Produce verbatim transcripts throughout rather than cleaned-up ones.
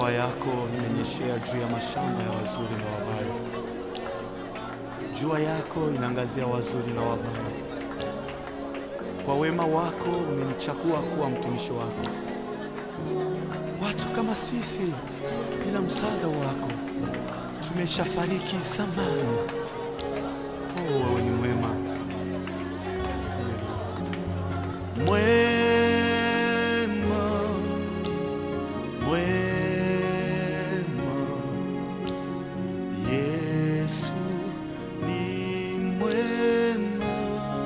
mvua yako imenyeshea juu ya mashamba ya wazuri na wabaya. Jua yako inaangazia wazuri na wabaya. Kwa wema wako umenichagua kuwa mtumishi wako. Watu kama sisi bila msaada wako tumeshafariki zamani. Oh, wewe ni mwema. Mwema, mwema. Yesu ni mwema.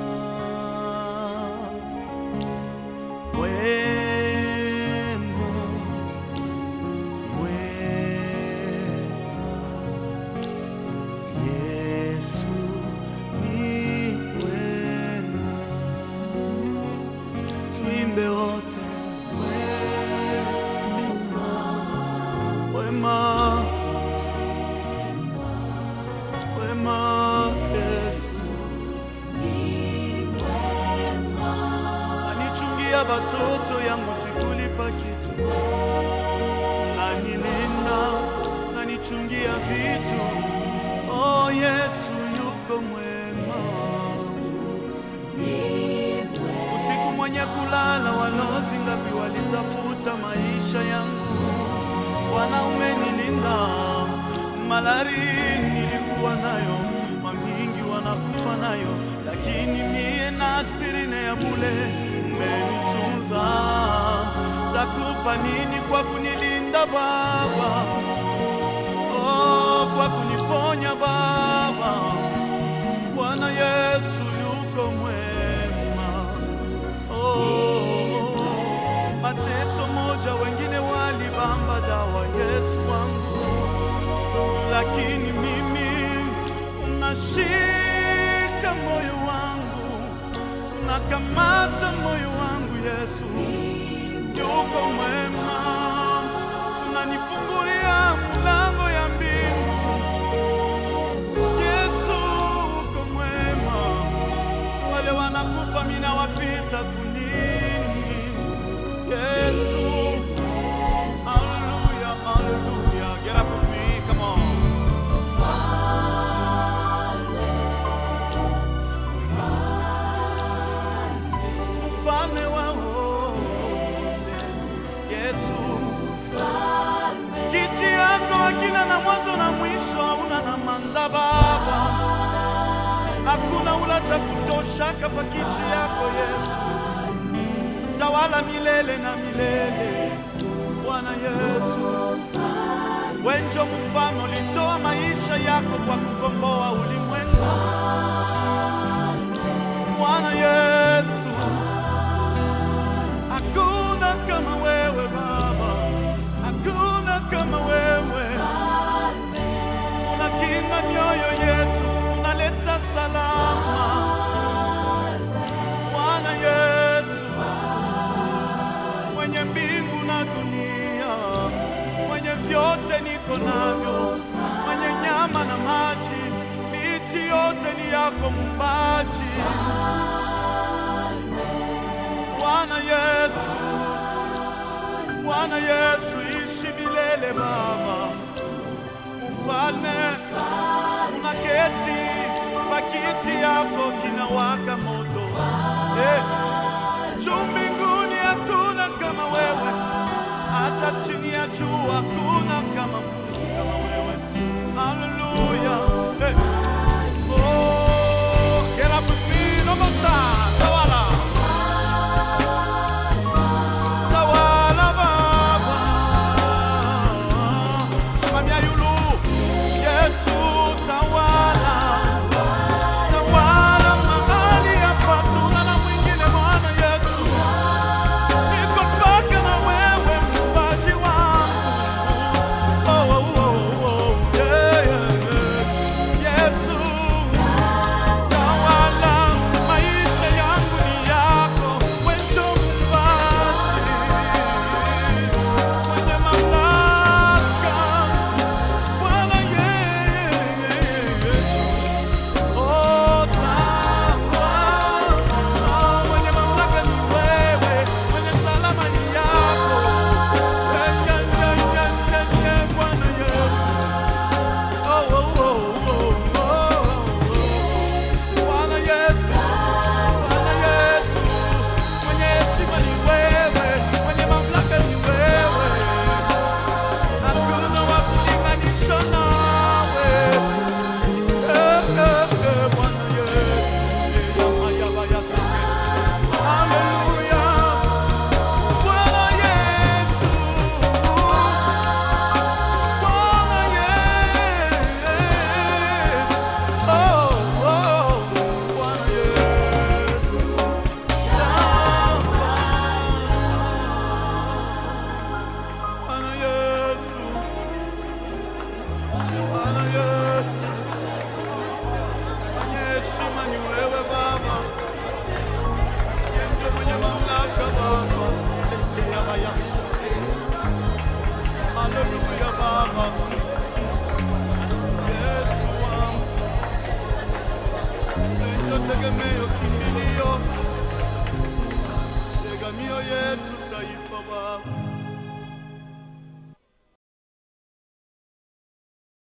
Mwema, mwema. Yesu ni mwema. Tuimbe wote wema, wema, wema. Yesu ni mwema. Anichungia batoto yangu sikulipa kitu, anilinda, anichungia vitu. Oh, Yesu yuko mwema. Usiku mwenye kulala walozi ngapi walitafuta maisha yangu. Wanaume nilinda, malari nilikuwa nayo, mamingi wanakufa nayo, lakini mie na aspirine ya bule umenitunza. Takupa nini kwa kunilinda Baba? Oh, kwa kuniponya Baba. Bwana Yesu yuko mwema. Oh, mateso moja wengine walibamba dawa Yesu wangu, lakini mimi unashika moyo wangu, unakamata moyo wangu. Yesu yuko mwema, unanifungulia mlango ya mbingu. Yesu uko mwema, wale wanakufa mina wapita kunini. Yesu, hallelujah, hallelujah. Get up with me, come on. Ufalme wao Yesu, kiti yako hakina na mwanzo na mwisho, hauna na manda Baba. Hakuna ulata kutosha kapa kiti yako Yesu. Tawala milele na milele Bwana Yesu. Wenjo mfano litoa maisha yako kwa kukomboa ulimwengu. Bwana Yesu, hakuna kama wewe Baba, hakuna kama wewe. Unakinga mioyo yetu, unaleta salama. Bwana Yesu, mwenye mbingu na dunia, mwenye vyote niko navyo, mwenye nyama na maji, miti yote ni yako Muumbaji. Bwana Yesu, Bwana Yesu, ishi milele Baba. Mfalme, unaketi pakiti yako kinawaka moto. Eh, juu mbinguni hakuna kama wewe, hata chini ya jua hakuna kama Mungu kama wewe. Hallelujah. Hey. Oh, get up with me, no more time. Tawala. Tawala Baba. Simamia yulu. Yesu tawala. Tawala mahali hapa, tuna na mwingine Bwana Yesu. Niko mpaka na wewe Muumbaji wangu. Oh, oh, oh, oh, yeah, yeah, yeah. mioyo yetu taifa Baba.